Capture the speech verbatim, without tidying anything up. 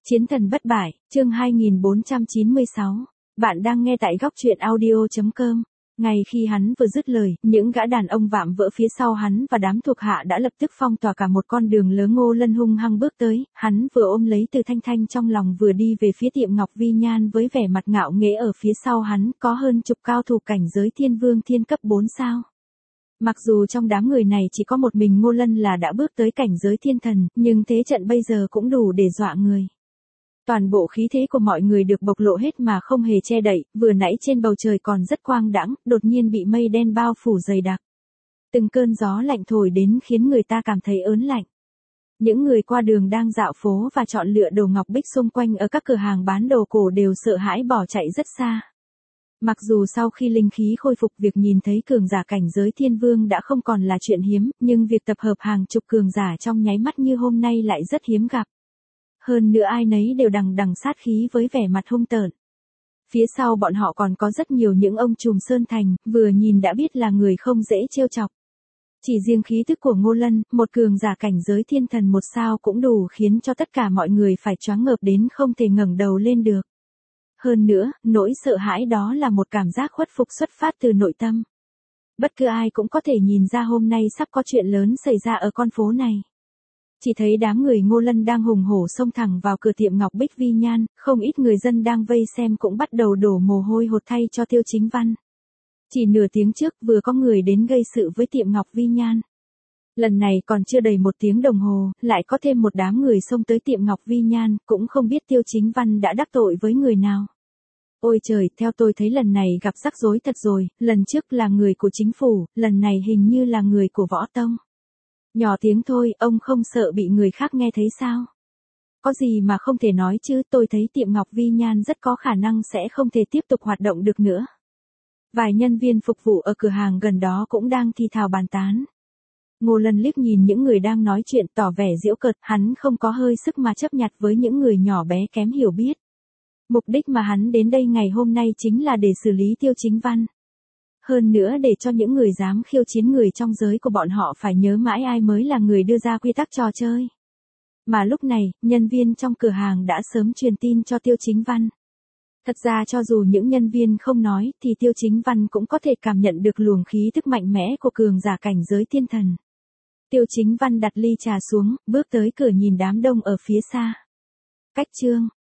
Chiến thần bất bại, chương hai nghìn bốn trăm chín mươi sáu. Bạn đang nghe tại góc truyện audio chấm com. Ngay khi hắn vừa dứt lời, những gã đàn ông vạm vỡ phía sau hắn và đám thuộc hạ đã lập tức phong tỏa cả một con đường lớn. Ngô Lân hung hăng bước tới, hắn vừa ôm lấy Từ Thanh Thanh trong lòng vừa đi về phía tiệm Ngọc Vi Nhan với vẻ mặt ngạo nghễ. Ở phía sau hắn có hơn chục cao thủ cảnh giới thiên vương thiên cấp bốn sao. Mặc dù trong đám người này chỉ có một mình Ngô Lân là đã bước tới cảnh giới thiên thần, nhưng thế trận bây giờ cũng đủ để dọa người. Toàn bộ khí thế của mọi người được bộc lộ hết mà không hề che đậy, vừa nãy trên bầu trời còn rất quang đãng, đột nhiên bị mây đen bao phủ dày đặc. Từng cơn gió lạnh thổi đến khiến người ta cảm thấy ớn lạnh. Những người qua đường đang dạo phố và chọn lựa đồ ngọc bích xung quanh ở các cửa hàng bán đồ cổ đều sợ hãi bỏ chạy rất xa. Mặc dù sau khi linh khí khôi phục, việc nhìn thấy cường giả cảnh giới thiên vương đã không còn là chuyện hiếm, nhưng việc tập hợp hàng chục cường giả trong nháy mắt như hôm nay lại rất hiếm gặp. Hơn nữa ai nấy đều đằng đằng sát khí với vẻ mặt hung tợn. Phía sau bọn họ còn có rất nhiều những ông trùm sơn thành, vừa nhìn đã biết là người không dễ trêu chọc. Chỉ riêng khí tức của Ngô Lân, một cường giả cảnh giới thiên thần một sao cũng đủ khiến cho tất cả mọi người phải choáng ngợp đến không thể ngẩng đầu lên được. Hơn nữa, nỗi sợ hãi đó là một cảm giác khuất phục xuất phát từ nội tâm. Bất cứ ai cũng có thể nhìn ra hôm nay sắp có chuyện lớn xảy ra ở con phố này. Chỉ thấy đám người Ngô Lân đang hùng hổ xông thẳng vào cửa tiệm Ngọc Bích Vi Nhan, không ít người dân đang vây xem cũng bắt đầu đổ mồ hôi hột thay cho Tiêu Chính Văn. Chỉ nửa tiếng trước vừa có người đến gây sự với tiệm Ngọc Vi Nhan. Lần này còn chưa đầy một tiếng đồng hồ, lại có thêm một đám người xông tới tiệm Ngọc Vi Nhan, cũng không biết Tiêu Chính Văn đã đắc tội với người nào. Ôi trời, theo tôi thấy lần này gặp rắc rối thật rồi, lần trước là người của chính phủ, lần này hình như là người của võ tông. Nhỏ tiếng thôi, ông không sợ bị người khác nghe thấy sao? Có gì mà không thể nói chứ, tôi thấy tiệm Ngọc Vi Nhan rất có khả năng sẽ không thể tiếp tục hoạt động được nữa. Vài nhân viên phục vụ ở cửa hàng gần đó cũng đang thì thào bàn tán. Ngô Lân liếc nhìn những người đang nói chuyện tỏ vẻ giễu cợt, hắn không có hơi sức mà chấp nhặt với những người nhỏ bé kém hiểu biết. Mục đích mà hắn đến đây ngày hôm nay chính là để xử lý Tiêu Chính Văn. Hơn nữa để cho những người dám khiêu chiến người trong giới của bọn họ phải nhớ mãi ai mới là người đưa ra quy tắc trò chơi. Mà lúc này, nhân viên trong cửa hàng đã sớm truyền tin cho Tiêu Chính Văn. Thật ra cho dù những nhân viên không nói thì Tiêu Chính Văn cũng có thể cảm nhận được luồng khí tức mạnh mẽ của cường giả cảnh giới thiên thần. Tiêu Chính Văn đặt ly trà xuống, bước tới cửa nhìn đám đông ở phía xa. Cách chương